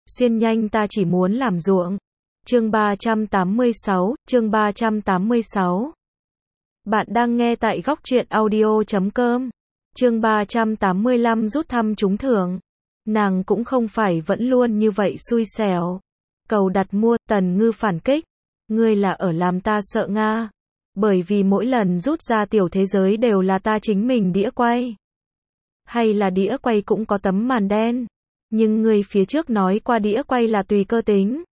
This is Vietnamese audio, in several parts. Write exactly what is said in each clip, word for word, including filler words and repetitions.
Xuyên nhanh ta chỉ muốn làm ruộng. Chương ba trăm tám mươi sáu, chương ba trăm tám mươi sáu. Bạn đang nghe tại góc truyện audio chấm com. Chương ba trăm tám mươi lăm rút thăm trúng thưởng. Nàng cũng không phải vẫn luôn như vậy xui xẻo. Cầu đặt mua, Tần Ngư phản kích. Ngươi là ở làm ta sợ Nga. Bởi vì mỗi lần rút ra tiểu thế giới đều là ta chính mình đĩa quay. Hay là đĩa quay cũng có tấm màn đen. Nhưng ngươi phía trước nói qua đĩa quay là tùy cơ tính.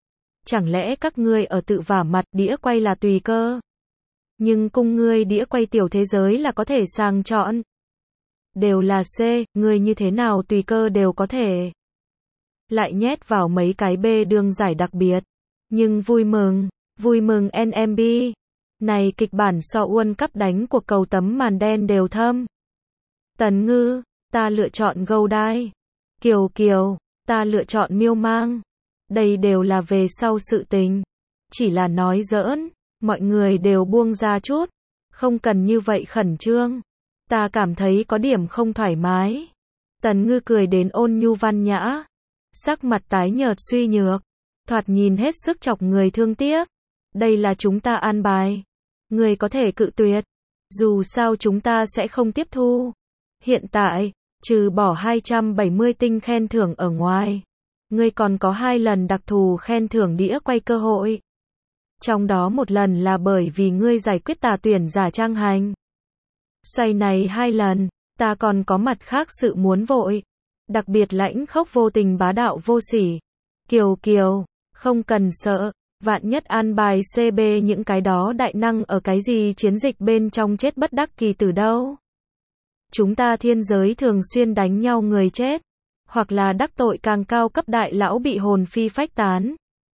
Chẳng lẽ các ngươi ở tự vả mặt đĩa quay là tùy cơ? Nhưng cung ngươi đĩa quay tiểu thế giới là có thể sàng chọn. Đều là C, ngươi như thế nào tùy cơ đều có thể. Lại nhét vào mấy cái B đường giải đặc biệt. Nhưng vui mừng, vui mừng en em bê. Này kịch bản so World Cup đánh cuộc cầu tấm màn đen đều thâm. Tần Ngư, ta lựa chọn Goldie. Kiều Kiều, ta lựa chọn Miêu Mang. Đây đều là về sau sự tình. Chỉ là nói giỡn, mọi người đều buông ra chút. Không cần như vậy khẩn trương. Ta cảm thấy có điểm không thoải mái. Tần Ngư cười đến ôn nhu văn nhã. Sắc mặt tái nhợt suy nhược. Thoạt nhìn hết sức chọc người thương tiếc. Đây là chúng ta an bài. Người có thể cự tuyệt. Dù sao chúng ta sẽ không tiếp thu. Hiện tại, trừ bỏ hai trăm bảy mươi tinh khen thưởng ở ngoài. Ngươi còn có hai lần đặc thù khen thưởng đĩa quay cơ hội. Trong đó một lần là bởi vì ngươi giải quyết tà tuyển giả trang hành. Xoay này hai lần, ta còn có mặt khác sự muốn vội. Đặc biệt lãnh khốc vô tình bá đạo vô sỉ. Kiều Kiều, không cần sợ, vạn nhất an bài xê bê những cái đó đại năng ở cái gì chiến dịch bên trong chết bất đắc kỳ tử đâu. Chúng ta thiên giới thường xuyên đánh nhau người chết. Hoặc là đắc tội càng cao cấp đại lão bị hồn phi phách tán.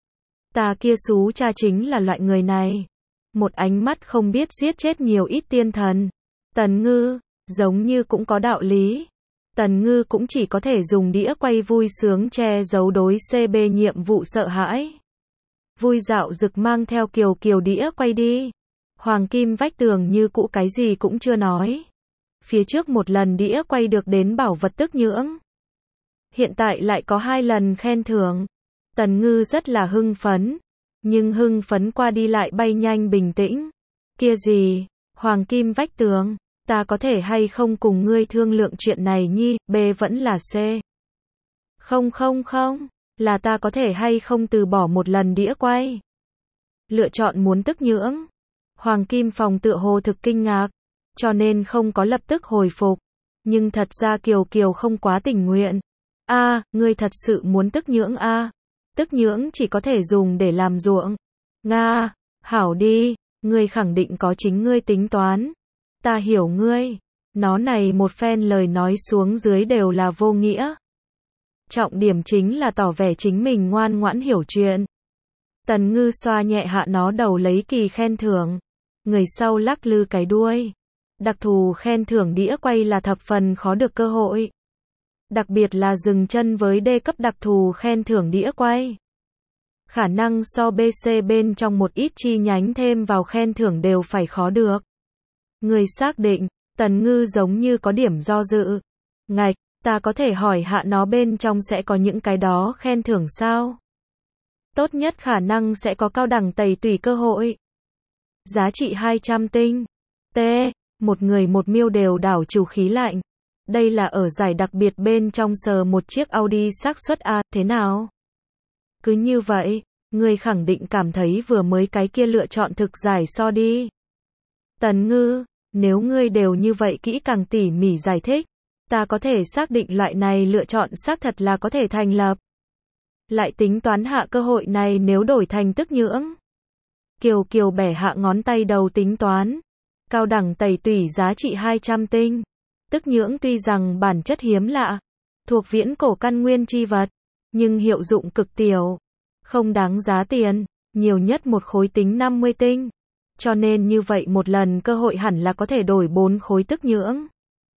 Ta kia xú cha chính là loại người này. Một ánh mắt không biết giết chết nhiều ít tiên thần. Tần Ngư, giống như cũng có đạo lý. Tần Ngư cũng chỉ có thể dùng đĩa quay vui sướng che giấu đối xê bê nhiệm vụ sợ hãi. Vui dạo rực mang theo Kiều Kiều đĩa quay đi. Hoàng kim vách tường như cũ cái gì cũng chưa nói. Phía trước một lần đĩa quay được đến bảo vật tức nhưỡng. Hiện tại lại có hai lần khen thưởng. Tần Ngư rất là hưng phấn. Nhưng hưng phấn qua đi lại bay nhanh bình tĩnh. Kia gì, hoàng kim vách tường, ta có thể hay không cùng ngươi thương lượng chuyện này nhi, B vẫn là C. Không không không, là ta có thể hay không từ bỏ một lần đĩa quay. Lựa chọn muốn tức nhưỡng. Hoàng kim phòng tựa hồ thực kinh ngạc. Cho nên không có lập tức hồi phục. Nhưng thật ra Kiều Kiều không quá tình nguyện. A, à, ngươi thật sự muốn tức nhưỡng a? À? Tức nhưỡng chỉ có thể dùng để làm ruộng. Nga, hảo đi, ngươi khẳng định có chính ngươi tính toán. Ta hiểu ngươi. Nó này một phen lời nói xuống dưới đều là vô nghĩa. Trọng điểm chính là tỏ vẻ chính mình ngoan ngoãn hiểu chuyện. Tần Ngư xoa nhẹ hạ nó đầu lấy kỳ khen thưởng. Người sau lắc lư cái đuôi. Đặc thù khen thưởng đĩa quay là thập phần khó được cơ hội. Đặc biệt là dừng chân với D cấp đặc thù khen thưởng đĩa quay. Khả năng so bê xê bên trong một ít chi nhánh thêm vào khen thưởng đều phải khó được. Người xác định, Tần Ngư giống như có điểm do dự. Ngạch, ta có thể hỏi hạ nó bên trong sẽ có những cái đó khen thưởng sao? Tốt nhất khả năng sẽ có cao đẳng tẩy tùy cơ hội. Giá trị hai trăm tinh. T. Một người một miêu đều đảo chủ khí lạnh. Đây là ở giải đặc biệt bên trong sờ một chiếc Audi xác suất A, thế nào? Cứ như vậy, người khẳng định cảm thấy vừa mới cái kia lựa chọn thực giải so đi. Tần Ngư, nếu ngươi đều như vậy kỹ càng tỉ mỉ giải thích, ta có thể xác định loại này lựa chọn xác thật là có thể thành lập. Lại tính toán hạ cơ hội này nếu đổi thành tức nhưỡng. Kiều Kiều bẻ hạ ngón tay đầu tính toán. Cao đẳng tẩy tủy giá trị hai trăm tinh. Tức nhưỡng tuy rằng bản chất hiếm lạ, thuộc viễn cổ căn nguyên chi vật, nhưng hiệu dụng cực tiểu, không đáng giá tiền, nhiều nhất một khối tính năm mươi tinh. Cho nên như vậy một lần cơ hội hẳn là có thể đổi bốn khối tức nhưỡng.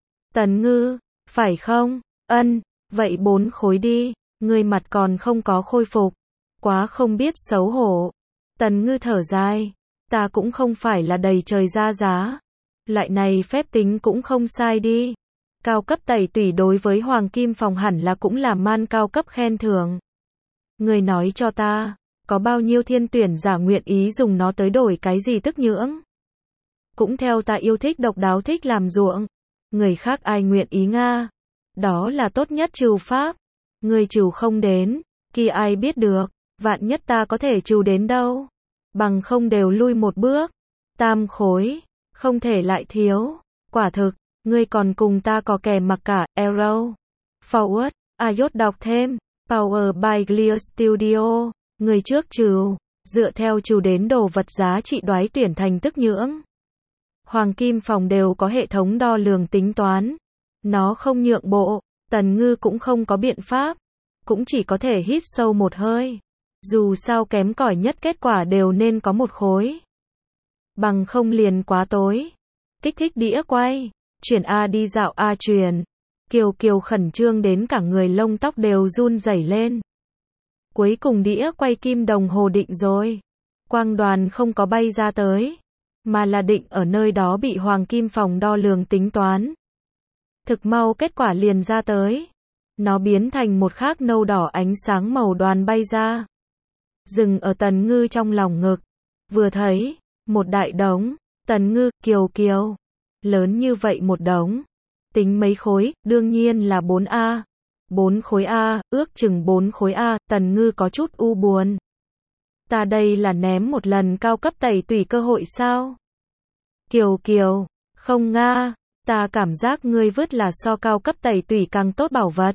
Tần Ngư, phải không? Ân, vậy bốn khối đi, người mặt còn không có khôi phục. Quá không biết xấu hổ. Tần Ngư thở dài, ta cũng không phải là đầy trời ra giá. Loại này phép tính cũng không sai đi. Cao cấp tẩy tủy đối với hoàng kim phòng hẳn là cũng là man cao cấp khen thưởng. Ngươi nói cho ta, có bao nhiêu thiên tuyển giả nguyện ý dùng nó tới đổi cái gì tức nhưỡng? Cũng theo ta yêu thích độc đáo thích làm ruộng. Người khác ai nguyện ý nga? Đó là tốt nhất trừ pháp. Ngươi trừ không đến, kia ai biết được, vạn nhất ta có thể trừ đến đâu. Bằng không đều lui một bước. Tam khối, không thể lại thiếu. Quả thực, ngươi còn cùng ta có kè mặc cả, Arrow. Forward, iốt đọc thêm, Power by Clear Studio. Người trước trừ, dựa theo trừ đến đồ vật giá trị đoái tuyển thành tức nhưỡng. Hoàng Kim Phòng đều có hệ thống đo lường tính toán. Nó không nhượng bộ, Tần Ngư cũng không có biện pháp. Cũng chỉ có thể hít sâu một hơi. Dù sao kém cỏi nhất kết quả đều nên có một khối. Bằng không liền quá tối. Kích thích đĩa quay. Chuyển A đi dạo A truyền. Kiều Kiều khẩn trương đến cả người lông tóc đều run rẩy lên. Cuối cùng đĩa quay kim đồng hồ định rồi. Quang đoàn không có bay ra tới. Mà là định ở nơi đó bị Hoàng Kim Phòng đo lường tính toán. Thực mau kết quả liền ra tới. Nó biến thành một khác nâu đỏ ánh sáng màu đoàn bay ra. Dừng ở Tần Ngư trong lòng ngực. Vừa thấy, một đại đống, Tần Ngư, Kiều Kiều. Lớn như vậy một đống. Tính mấy khối, đương nhiên là bốn A. bốn khối A, ước chừng bốn khối A, Tần Ngư có chút u buồn. Ta đây là ném một lần cao cấp tẩy tủy cơ hội sao? Kiều Kiều, không nga, ta cảm giác ngươi vứt là so cao cấp tẩy tủy càng tốt bảo vật.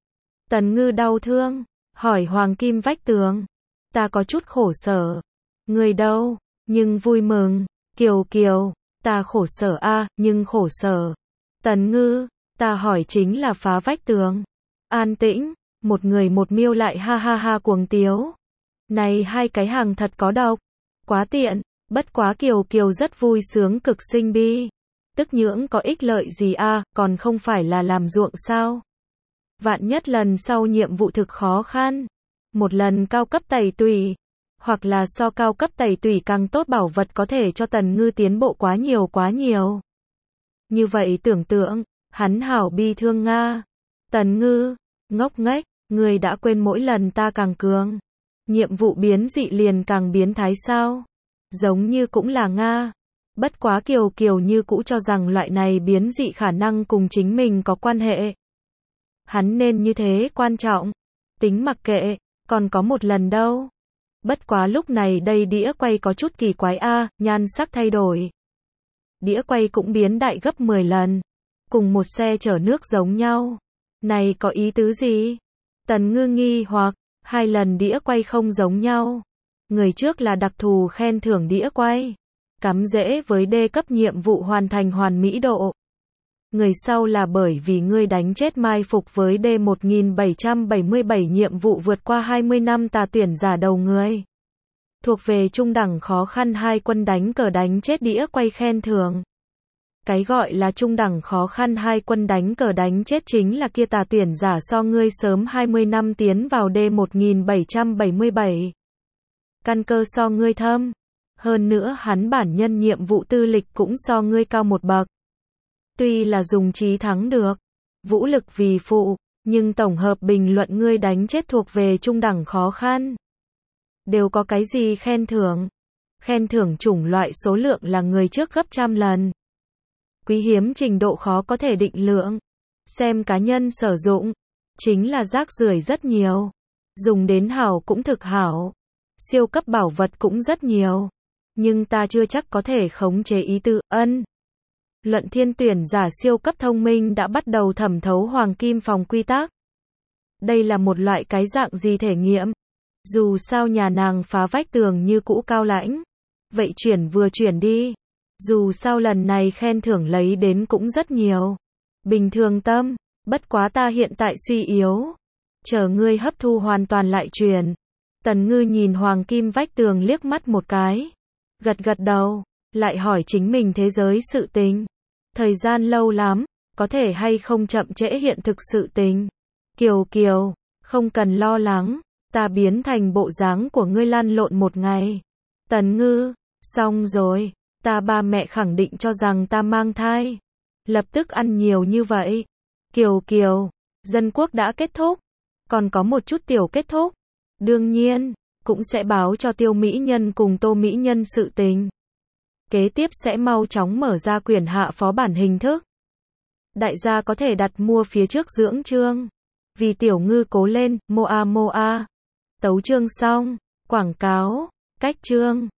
Tần Ngư đau thương, hỏi Hoàng Kim vách tường. Ta có chút khổ sở. Ngươi đâu, nhưng vui mừng. Kiều Kiều, ta khổ sở a, nhưng khổ sở. Tần Ngư, ta hỏi chính là phá vách tường. An tĩnh, một người một miêu lại ha ha ha cuồng tiếu. Này hai cái hàng thật có độc. Quá tiện, bất quá Kiều Kiều rất vui sướng cực sinh bi. Tức nhưỡng có ích lợi gì a, còn không phải là làm ruộng sao? Vạn nhất lần sau nhiệm vụ thực khó khăn. Một lần cao cấp tẩy tủy. Hoặc là so cao cấp tẩy tủy càng tốt bảo vật có thể cho Tần Ngư tiến bộ quá nhiều quá nhiều. Như vậy tưởng tượng, hắn hảo bi thương nga. Tần Ngư, ngốc nghếch, ngươi đã quên mỗi lần ta càng cường. Nhiệm vụ biến dị liền càng biến thái sao? Giống như cũng là nga. Bất quá Kiều Kiều như cũ cho rằng loại này biến dị khả năng cùng chính mình có quan hệ. Hắn nên như thế quan trọng. Tính mặc kệ, còn có một lần đâu. Bất quá lúc này đây đĩa quay có chút kỳ quái a, nhan sắc thay đổi. Đĩa quay cũng biến đại gấp mười lần. Cùng một xe chở nước giống nhau. Này có ý tứ gì? Tần Ngư nghi hoặc, hai lần đĩa quay không giống nhau. Người trước là đặc thù khen thưởng đĩa quay. Cắm rễ với D cấp nhiệm vụ hoàn thành hoàn mỹ độ. Người sau là bởi vì ngươi đánh chết mai phục với D một nghìn bảy trăm bảy mươi bảy nhiệm vụ vượt qua hai mươi năm tà tuyển giả đầu người. Thuộc về trung đẳng khó khăn hai quân đánh cờ đánh chết đĩa quay khen thưởng. Cái gọi là trung đẳng khó khăn hai quân đánh cờ đánh chết chính là kia tà tuyển giả so ngươi sớm hai mươi năm tiến vào D một nghìn bảy trăm bảy mươi bảy. Căn cơ so ngươi thâm. Hơn nữa hắn bản nhân nhiệm vụ tư lịch cũng so ngươi cao một bậc. Tuy là dùng trí thắng được, vũ lực vì phụ, nhưng tổng hợp bình luận ngươi đánh chết thuộc về trung đẳng khó khăn. Đều có cái gì khen thưởng? Khen thưởng chủng loại số lượng là người trước gấp trăm lần. Quý hiếm trình độ khó có thể định lượng. Xem cá nhân sử dụng, chính là rác rưởi rất nhiều. Dùng đến hảo cũng thực hảo. Siêu cấp bảo vật cũng rất nhiều. Nhưng ta chưa chắc có thể khống chế ý tự ân. Luận thiên tuyển giả siêu cấp thông minh đã bắt đầu thẩm thấu Hoàng Kim Phòng quy tắc. Đây là một loại cái dạng gì thể nghiệm? Dù sao nhà nàng phá vách tường như cũ cao lãnh. Vậy chuyển vừa chuyển đi. Dù sao lần này khen thưởng lấy đến cũng rất nhiều. Bình thường tâm, bất quá ta hiện tại suy yếu. Chờ ngươi hấp thu hoàn toàn lại chuyển. Tần Ngư nhìn Hoàng Kim vách tường liếc mắt một cái. Gật gật đầu, lại hỏi chính mình thế giới sự tình. Thời gian lâu lắm, có thể hay không chậm trễ hiện thực sự tình. Kiều Kiều, không cần lo lắng, ta biến thành bộ dáng của ngươi lăn lộn một ngày. Tần Ngư, xong rồi, ta ba mẹ khẳng định cho rằng ta mang thai. Lập tức ăn nhiều như vậy. Kiều Kiều, dân quốc đã kết thúc, còn có một chút tiểu kết thúc. Đương nhiên, cũng sẽ báo cho Tiêu Mỹ Nhân cùng Tô Mỹ Nhân sự tình. Kế tiếp sẽ mau chóng mở ra quyển hạ phó bản hình thức. Đại gia có thể đặt mua phía trước dưỡng chương. Vì tiểu ngư cố lên, moa moa. Tấu chương xong. Quảng cáo. Cách chương.